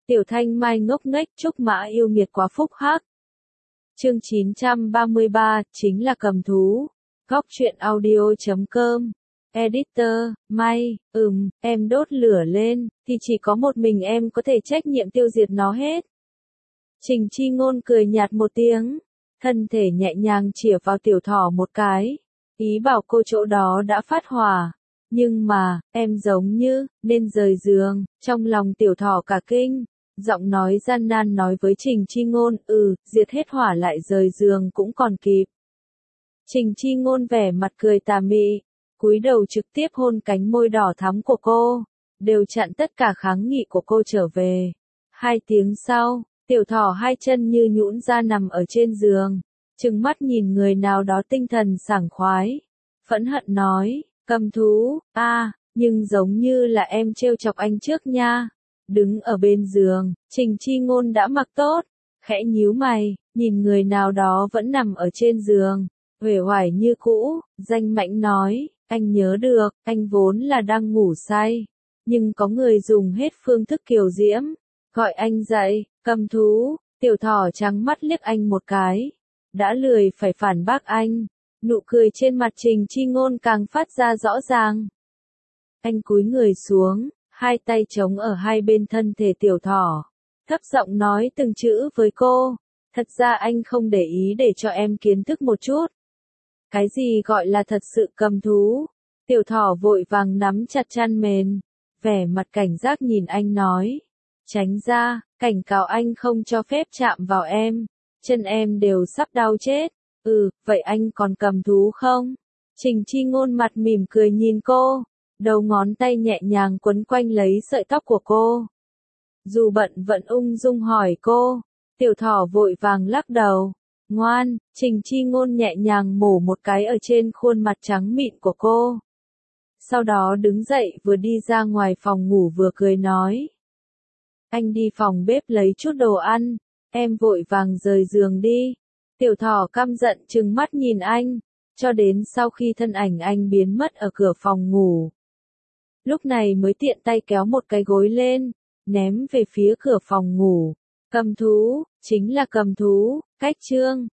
Tiểu Thanh Mai ngốc nghếch, Trúc Mã yêu nghiệt quá phúc hắc. Chương 933, chính là cầm thú. Góc truyện audio.com. Editor, May, em đốt lửa lên, thì chỉ có một mình em có thể trách nhiệm tiêu diệt nó hết. Trình Chi Ngôn cười nhạt một tiếng, thân thể nhẹ nhàng chĩa vào tiểu thỏ một cái, ý bảo cô chỗ đó đã phát hỏa. Nhưng mà, em giống như, nên rời giường, trong lòng tiểu thỏ cả kinh, giọng nói gian nan nói với Trình Chi Ngôn, diệt hết hỏa lại rời giường cũng còn kịp. Trình Chi Ngôn vẻ mặt cười tà mị, cúi đầu trực tiếp hôn cánh môi đỏ thắm của cô, đều chặn tất cả kháng nghị của cô trở về. 2 tiếng sau, tiểu thỏ 2 chân như nhũn ra nằm ở trên giường, trừng mắt nhìn người nào đó tinh thần sảng khoái, phẫn hận nói, cầm thú, nhưng giống như là em trêu chọc anh trước nha. Đứng ở bên giường, Trình Chi Ngôn đã mặc tốt, khẽ nhíu mày, nhìn người nào đó vẫn nằm ở trên giường, uể oải như cũ, danh mãnh nói, anh nhớ được, anh vốn là đang ngủ say, nhưng có người dùng hết phương thức kiều diễm, gọi anh dậy, cầm thú. Tiểu thỏ trắng mắt liếc anh một cái, đã lười phải phản bác anh, nụ cười trên mặt Trình Chi Ngôn càng phát ra rõ ràng. Anh cúi người xuống, 2 tay chống ở 2 bên thân thể tiểu thỏ, thấp giọng nói từng chữ với cô, thật ra anh không để ý để cho em kiến thức một chút. Cái gì gọi là thật sự cầm thú? Tiểu thỏ vội vàng nắm chặt chăn mền, vẻ mặt cảnh giác nhìn anh nói, tránh ra, cảnh cáo anh không cho phép chạm vào em, chân em đều sắp đau chết. Vậy anh còn cầm thú không? Trình Chi Ngôn mặt mỉm cười nhìn cô, đầu ngón tay nhẹ nhàng quấn quanh lấy sợi tóc của cô. Dù bận vẫn ung dung hỏi cô, tiểu thỏ vội vàng lắc đầu. Ngoan, Trình Chi Ngôn nhẹ nhàng mổ một cái ở trên khuôn mặt trắng mịn của cô. Sau đó đứng dậy vừa đi ra ngoài phòng ngủ vừa cười nói. Anh đi phòng bếp lấy chút đồ ăn, em vội vàng rời giường đi. Tiểu thỏ căm giận trừng mắt nhìn anh, cho đến sau khi thân ảnh anh biến mất ở cửa phòng ngủ. Lúc này mới tiện tay kéo một cái gối lên, ném về phía cửa phòng ngủ. Cầm thú, chính là cầm thú, cách chương.